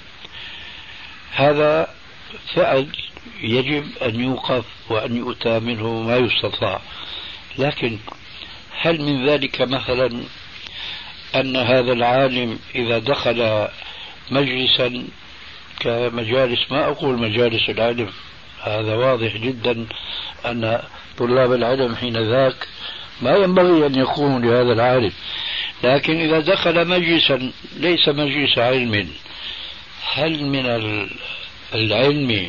هذا فعل يجب أن يوقف وأن يؤتى منه ما يستطاع. لكن هل من ذلك مثلا أن هذا العالم إذا دخل مجلسا كمجالس، ما أقول مجالس العلم، هذا واضح جدا أن طلاب العلم حين ذاك ما ينبغي أن يقوموا لهذا العالم، لكن إذا دخل مجلسا ليس مجلس علم، هل من العلم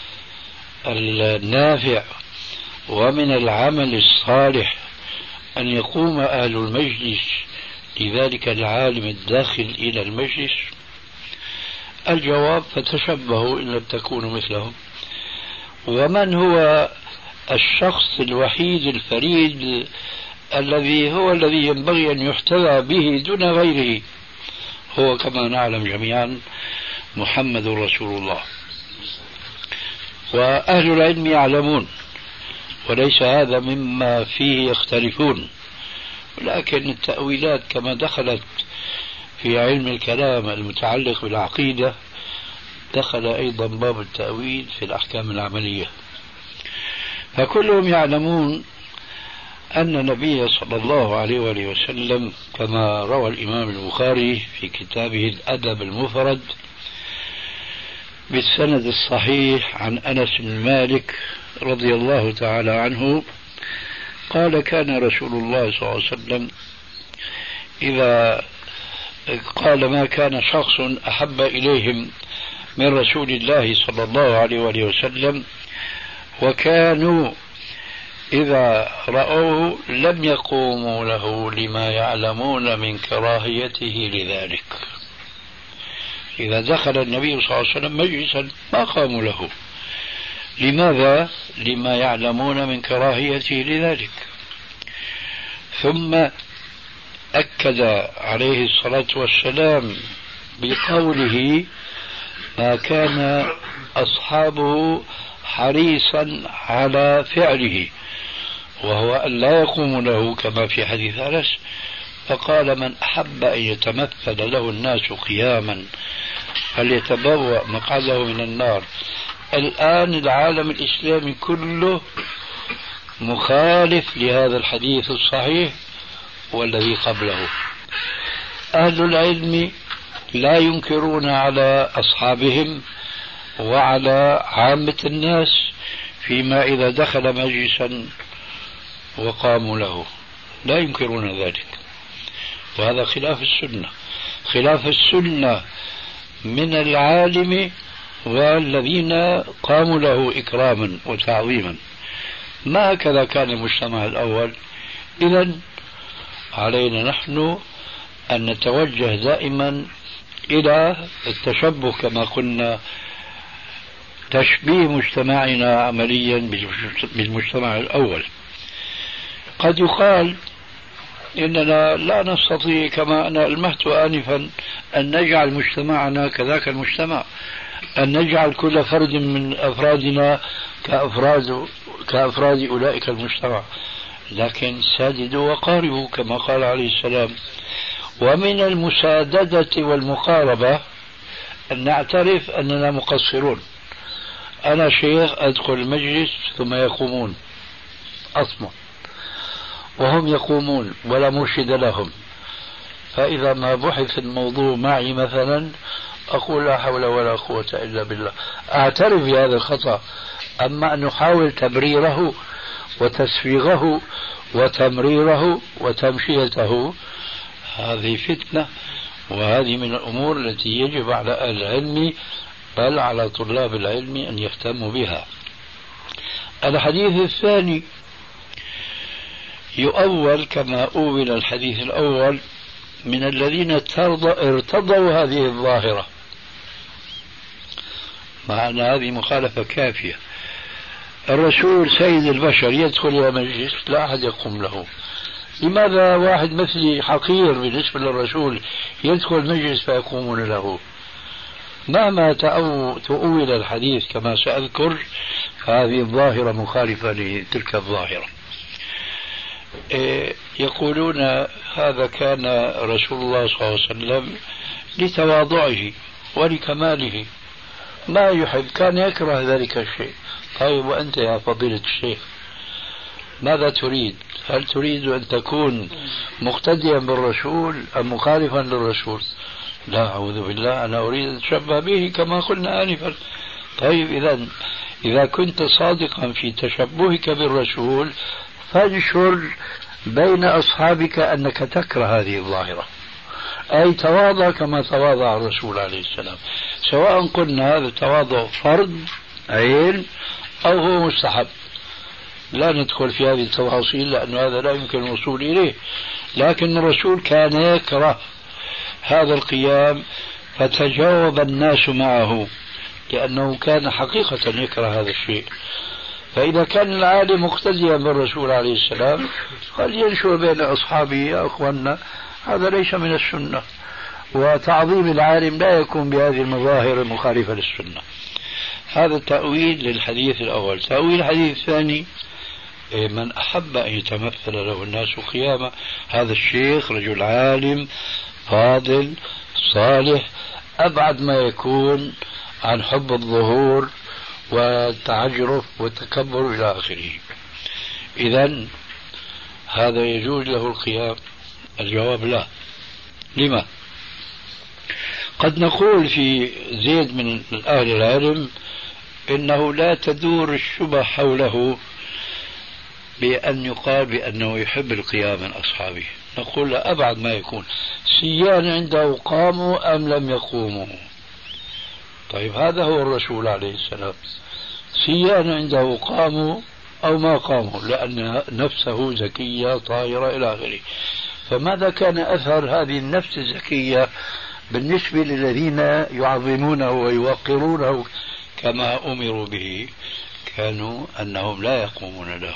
النافع ومن العمل الصالح أن يقوم أهل المجلس لذلك العالم الداخل إلى المجلس؟ الجواب: فتشبهوا إن لم تكونوا مثلهم. ومن هو الشخص الوحيد الفريد الذي ينبغي أن يحتذى به دون غيره؟ هو كما نعلم جميعا محمد رسول الله. وأهل العلم يعلمون، وليس هذا مما فيه يختلفون، ولكن التأويلات كما دخلت في علم الكلام المتعلق بالعقيدة دخل أيضا باب التأويل في الأحكام العملية. فكلهم يعلمون أن النبي صلى الله عليه وآله وسلم كما روى الإمام البخاري في كتابه الأدب المفرد بالسند الصحيح عن أنس بن مالك رضي الله تعالى عنه قال: كان رسول الله صلى الله عليه وسلم إذا قال: ما كان شخص أحب إليهم من رسول الله صلى الله عليه وآله وسلم وكانوا إذا رأوه لم يقوموا له لما يعلمون من كراهيته لذلك. إذا دخل النبي صلى الله عليه وسلم مجلسا ما قاموا له. لماذا؟ لما يعلمون من كراهيته لذلك. ثم أكد عليه الصلاة والسلام بقوله: ما كان أصحابه حريصا على فعله، وهو أن لا يقوم له كما في حديث أنس. فقال: من أحب أن يتمثل له الناس قياما فليتبوأ مقعده من النار. الآن العالم الإسلامي كله مخالف لهذا الحديث الصحيح والذي قبله. أهل العلم لا ينكرون على أصحابهم وعلى عامة الناس فيما إذا دخل مجلسا وقاموا له، لا ينكرون ذلك، وهذا خلاف السنة. خلاف السنة من العالم والذين قاموا له إكراما وتعظيما. ما هكذا كان المجتمع الأول. إذن علينا نحن أن نتوجه دائما إلى التشبه كما قلنا، تشبيه مجتمعنا عمليا بالمجتمع الأول. قد يقال إننا لا نستطيع كما أنا ألمحت آنفا أن نجعل مجتمعنا كذاك المجتمع، أن نجعل كل فرد من أفرادنا كأفراد أولئك المجتمع، لكن ساددوا وقاربوا كما قال عليه السلام. ومن المساددة والمقاربة أن نعترف أننا مقصرون. أنا شيخ أدخل المجلس ثم يقومون، أصمت وهم يقومون ولا مرشد لهم، فإذا ما بحث الموضوع معي مثلا أقول لا حول ولا قوة إلا بالله، أعترف بهذا الخطأ. أما أن نحاول تبريره وتسويغه وتمريره وتمشيته، هذه فتنة، وهذه من الأمور التي يجب على أهل العلم بل على طلاب العلم أن يهتموا بها. الحديث الثاني يؤول كما أول الحديث الأول من الذين ارتضوا هذه الظاهرة، مع أن هذه مخالفة كافية. الرسول سيد البشر يدخل إلى مجلس لا أحد يقوم له، لماذا واحد مثلي حقير بالنسبة للرسول يدخل مجلس فيقومون له؟ مهما تؤول الحديث كما سأذكر، هذه الظاهرة مخالفة لتلك الظاهرة. يقولون هذا كان رسول الله صلى الله عليه وسلم لتواضعه ولكماله ما يحب، كان يكره ذلك الشيء. طيب وأنت يا فضيلة الشيخ ماذا تريد؟ هل تريد أن تكون مقتديا بالرسول أم مخالفا للرسول؟ لا، أعوذ بالله، أنا أريد أن أتشبه به كما قلنا آنفا. طيب إذا كنت صادقا في تشبهك بالرسول فانشر بين أصحابك أنك تكره هذه الظاهرة، أي تواضع كما تواضع الرسول عليه السلام، سواء قلنا هذا التواضع فرض عين أو هو مستحب. لا ندخل في هذه التفاصيل لأن هذا لا يمكن الوصول إليه، لكن الرسول كان يكره هذا القيام فتجاوب الناس معه لأنه كان حقيقة يكره هذا الشيء. فإذا كان العالم مقتديا بالرسول عليه السلام قد ينشر بين أصحابه يا أخوانا هذا ليس من السنة، وتعظيم العالم لا يكون بهذه المظاهر المخالفة للسنة. هذا تأويل للحديث الأول. تأويل الحديث الثاني: من أحب أن يتمثل له الناس قيامة، هذا الشيخ رجل عالم فاضل صالح أبعد ما يكون عن حب الظهور والتعجرف والتكبر إلى آخره. إذن هذا يجوز له القيام؟ الجواب لا. لما؟ قد نقول في زيد من أهل العلم إنه لا تدور الشبه حوله بأن يقال بأنه يحب القيام من أصحابه. نقول لا، أبعد ما يكون. سيان عنده قاموا أم لم يقوموا؟ طيب هذا هو الرسول عليه السلام، سيان عنده قاموا أو ما قاموا، لأن نفسه زكية طاهرة إلى آخره. فماذا كان أثر هذه النفس الزكية بالنسبة للذين يعظمونه ويوقرونه كما أمروا به؟ كانوا أنهم لا يقومون له.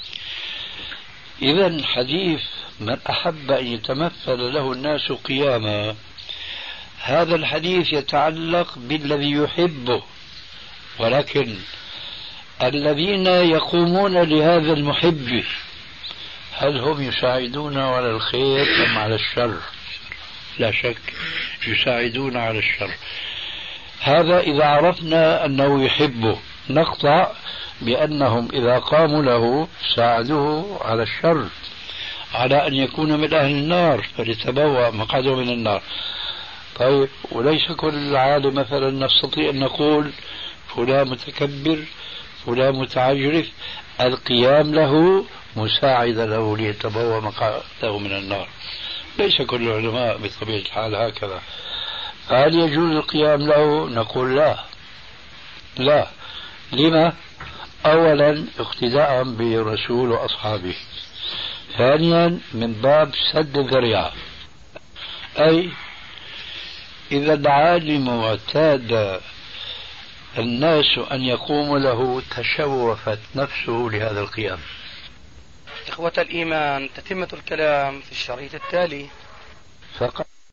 إذن حديث من أحب أن يتمثل له الناس قياما، هذا الحديث يتعلق بالذي يحبه، ولكن الذين يقومون لهذا المحب هل هم يساعدون على الخير أم على الشر؟ لا شك يساعدون على الشر. هذا إذا عرفنا أنه يحبه نقطع بأنهم إذا قاموا له ساعدوه على الشر، على أن يكون من أهل النار فليتبوأ مقعده من النار. طيب، وليس كل عالم مثلا نستطيع أن نقول فلان متكبر فلان متعجرف القيام له مساعدا له ليتبوأ مقعده من النار. ليس كل العلماء بطبيعة الحال هكذا. هل يجوز القيام له؟ نقول لا. لما؟ أولا اقتداء بالرسول وأصحابه، ثانيا من باب سد الذريعة، أي إذا العالم اعتاد الناس أن يقوموا له تشوفت نفسه لهذا القيام. إخوة الإيمان، تتمة الكلام في الشريط التالي. فقط